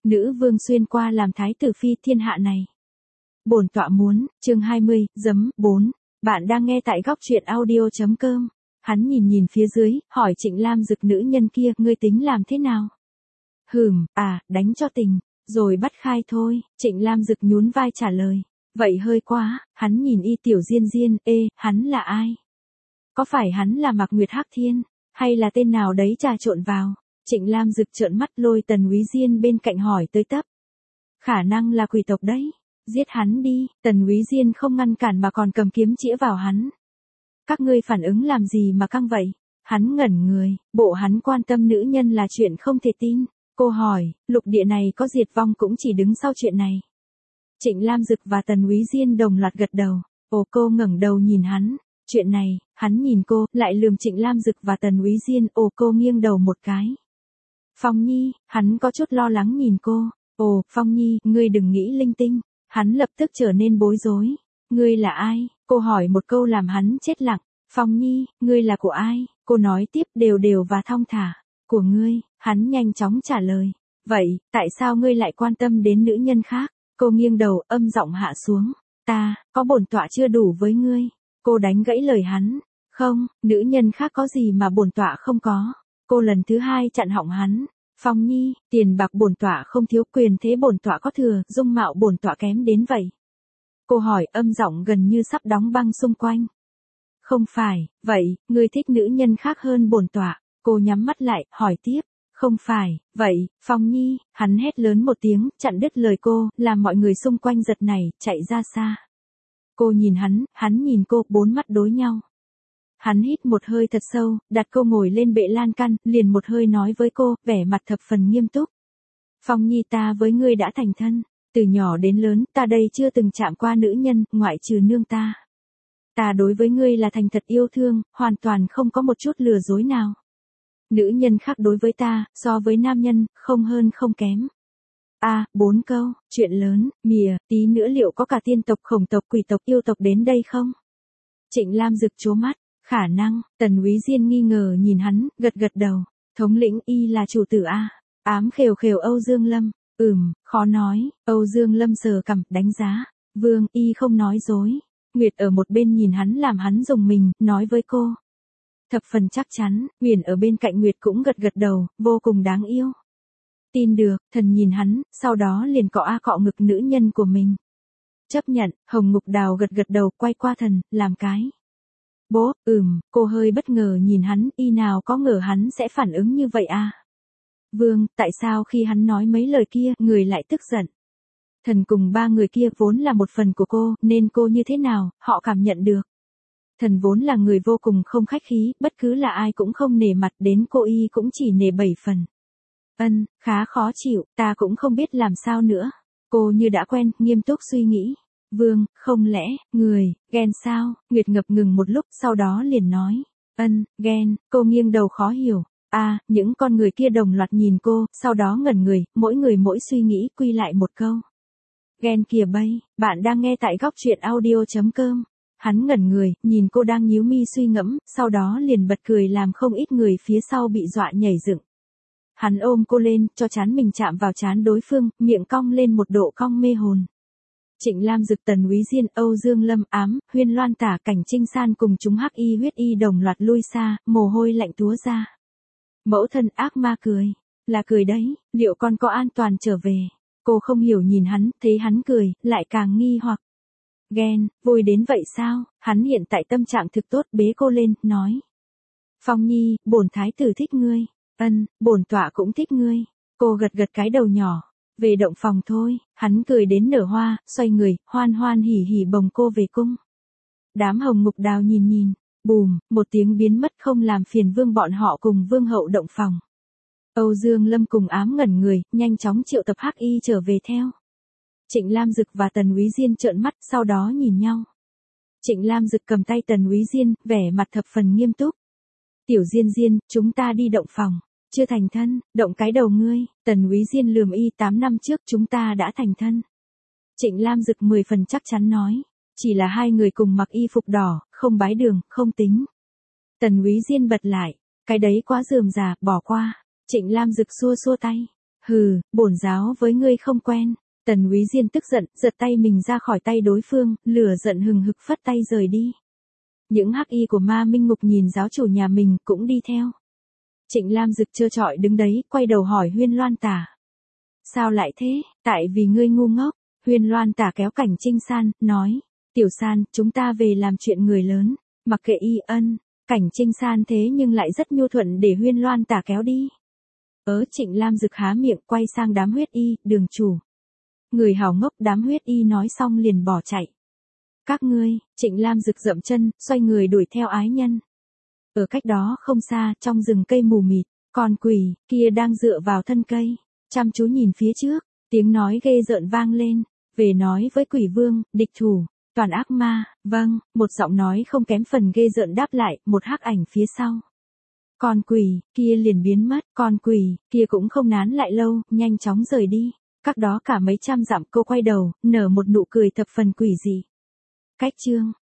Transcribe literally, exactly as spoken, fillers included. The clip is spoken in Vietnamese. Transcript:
Nữ vương xuyên qua làm thái tử phi thiên hạ này. Bổn tọa muốn, chương hai mươi, giấm, bốn. Bạn đang nghe tại góc truyện audio.com. Hắn nhìn nhìn phía dưới, hỏi Trịnh Lam Dực nữ nhân kia, ngươi tính làm thế nào? Hừm, à, đánh cho tình, rồi bắt khai thôi, Trịnh Lam Dực nhún vai trả lời. Vậy hơi quá, hắn nhìn Y Tiểu Diên Diên, ê, hắn là ai? Có phải hắn là Mạc Nguyệt Hắc Thiên, hay là tên nào đấy trà trộn vào? Trịnh Lam Dực trợn mắt lôi Tần Úy Diên bên cạnh hỏi tới tấp. Khả năng là quỷ tộc đấy, giết hắn đi, Tần Úy Diên không ngăn cản mà còn cầm kiếm chĩa vào hắn. Các ngươi phản ứng làm gì mà căng vậy? Hắn ngẩn người, bộ hắn quan tâm nữ nhân là chuyện không thể tin. Cô hỏi, lục địa này có diệt vong cũng chỉ đứng sau chuyện này. Trịnh Lam Dực và Tần Úy Diên đồng loạt gật đầu. Ồ, cô ngẩng đầu nhìn hắn. Chuyện này, hắn nhìn cô, lại lườm Trịnh Lam Dực và Tần Úy Diên. Ồ, cô nghiêng đầu một cái. Phong Nhi, hắn có chút lo lắng nhìn cô. Ồ, Phong Nhi, ngươi đừng nghĩ linh tinh. Hắn lập tức trở nên bối rối. Ngươi là ai? Cô hỏi một câu làm hắn chết lặng. Phong Nhi, ngươi là của ai? Cô nói tiếp đều đều và thong thả. Của ngươi, hắn nhanh chóng trả lời. Vậy, tại sao ngươi lại quan tâm đến nữ nhân khác? Cô nghiêng đầu, âm giọng hạ xuống. Ta, có bổn tọa chưa đủ với ngươi. Cô đánh gãy lời hắn. Không, nữ nhân khác có gì mà bổn tọa không có. Cô lần thứ hai chặn họng hắn. Phong Nhi, tiền bạc bổn tọa không thiếu, quyền thế bổn tọa có thừa, dung mạo bổn tọa kém đến vậy. Cô hỏi, âm giọng gần như sắp đóng băng xung quanh. Không phải, vậy, ngươi thích nữ nhân khác hơn bổn tọa. Cô nhắm mắt lại, hỏi tiếp. Không phải, vậy, Phong Nhi, hắn hét lớn một tiếng, chặn đứt lời cô, làm mọi người xung quanh giật nảy, chạy ra xa. Cô nhìn hắn, hắn nhìn cô, bốn mắt đối nhau. Hắn hít một hơi thật sâu, đặt cô ngồi lên bệ lan can, liền một hơi nói với cô, vẻ mặt thập phần nghiêm túc. Phong Nhi, ta với ngươi đã thành thân, từ nhỏ đến lớn, ta đây chưa từng chạm qua nữ nhân, ngoại trừ nương ta. Ta đối với ngươi là thành thật yêu thương, hoàn toàn không có một chút lừa dối nào. Nữ nhân khác đối với ta, so với nam nhân, không hơn không kém. A, à, bốn câu, chuyện lớn, mìa, tí nữa liệu có cả tiên tộc, khổng tộc, quỷ tộc, yêu tộc đến đây không? Trịnh Lam Dực trố mắt, khả năng, Tần Úy Diên nghi ngờ nhìn hắn, gật gật đầu. Thống lĩnh Y là chủ tử A, ám khều khều Âu Dương Lâm, ừm, khó nói, Âu Dương Lâm sờ cằm, đánh giá. Vương, Y không nói dối. Nguyệt ở một bên nhìn hắn làm hắn rùng mình, nói với cô. Thập phần chắc chắn, Huyền ở bên cạnh Nguyệt cũng gật gật đầu, vô cùng đáng yêu. Tin được, thần nhìn hắn, sau đó liền cọ a cọ ngực nữ nhân của mình. Chấp nhận, Hồng Ngục Đào gật gật đầu, quay qua thần, làm cái. Bố, ừm, cô hơi bất ngờ nhìn hắn, Y nào có ngờ hắn sẽ phản ứng như vậy à? Vương, tại sao khi hắn nói mấy lời kia, người lại tức giận? Thần cùng ba người kia vốn là một phần của cô, nên cô như thế nào, họ cảm nhận được. Thần vốn là người vô cùng không khách khí, bất cứ là ai cũng không nể mặt, đến cô Y cũng chỉ nể bảy phần. Ân, khá khó chịu, ta cũng không biết làm sao nữa. Cô như đã quen, nghiêm túc suy nghĩ. Vương, không lẽ, người, ghen sao? Nguyệt ngập ngừng một lúc, sau đó liền nói. Ân, ghen, cô nghiêng đầu khó hiểu. À, những con người kia đồng loạt nhìn cô, sau đó ngẩn người, mỗi người mỗi suy nghĩ, quy lại một câu. Ghen kìa bây, bạn đang nghe tại góc truyện audio.com. Hắn ngẩn người, nhìn cô đang nhíu mi suy ngẫm, sau đó liền bật cười làm không ít người phía sau bị dọa nhảy dựng. Hắn ôm cô lên, cho trán mình chạm vào trán đối phương, miệng cong lên một độ cong mê hồn. Trịnh Lam Dực, Tần Úy Diên, Âu Dương Lâm, Ám, Huyên Loan Tả, Cảnh Trinh San cùng chúng hắc y huyết y đồng loạt lui xa, mồ hôi lạnh túa ra. Mẫu thân ác ma cười. Là cười đấy, liệu con có an toàn trở về? Cô không hiểu nhìn hắn, thấy hắn cười, lại càng nghi hoặc. Ghen, vui đến vậy sao? Hắn hiện tại tâm trạng thực tốt, bế cô lên, nói. Phong Nhi, bổn thái tử thích ngươi. Ân, bổn tọa cũng thích ngươi. Cô gật gật cái đầu nhỏ. Về động phòng thôi, hắn cười đến nở hoa, xoay người, hoan hoan hỉ hỉ bồng cô về cung. Đám Hồng Ngục Đào nhìn nhìn, bùm, một tiếng biến mất không làm phiền vương bọn họ cùng vương hậu động phòng. Âu Dương Lâm cùng Ám ngẩn người, nhanh chóng triệu tập hắc y trở về theo. Trịnh Lam Dực và Tần Úy Diên trợn mắt, sau đó nhìn nhau. Trịnh Lam Dực cầm tay Tần Úy Diên, vẻ mặt thập phần nghiêm túc. Tiểu Diên Diên, chúng ta đi động phòng. Chưa thành thân, động cái đầu ngươi. Tần Úy Diên lườm Y, tám năm trước chúng ta đã thành thân. Trịnh Lam Dực mười phần chắc chắn nói. Chỉ là hai người cùng mặc y phục đỏ, không bái đường, không tính. Tần Úy Diên bật lại. Cái đấy quá rườm rà, bỏ qua. Trịnh Lam Dực xua xua tay. Hừ, bổn giáo với ngươi không quen. Tần Úy Diên tức giận, giật tay mình ra khỏi tay đối phương, lửa giận hừng hực phất tay rời đi. Những hắc y của Ma Minh Ngục nhìn giáo chủ nhà mình cũng đi theo. Trịnh Lam Dực trơ trọi đứng đấy, quay đầu hỏi Huyên Loan Tả. Sao lại thế? Tại vì ngươi ngu ngốc. Huyên Loan Tả kéo Cảnh Trinh San, nói. Tiểu San, chúng ta về làm chuyện người lớn. Mặc kệ y ân. Cảnh Trinh San thế nhưng lại rất nhu thuận để Huyên Loan Tả kéo đi. Ớ Trịnh Lam Dực há miệng quay sang đám huyết y, đường chủ. Người hào ngốc, đám huyết y nói xong liền bỏ chạy. Các ngươi, Trịnh Lam Dực dậm chân, xoay người đuổi theo ái nhân. Ở cách đó không xa, trong rừng cây mù mịt, con quỷ kia đang dựa vào thân cây, chăm chú nhìn phía trước, tiếng nói ghê rợn vang lên, về nói với quỷ vương, địch thủ, toàn ác ma, vâng, một giọng nói không kém phần ghê rợn đáp lại, một hắc ảnh phía sau. Con quỷ kia liền biến mất, con quỷ kia cũng không nán lại lâu, nhanh chóng rời đi. Các đó cả mấy trăm dặm cô quay đầu, nở một nụ cười thập phần quỷ dị. Cách chương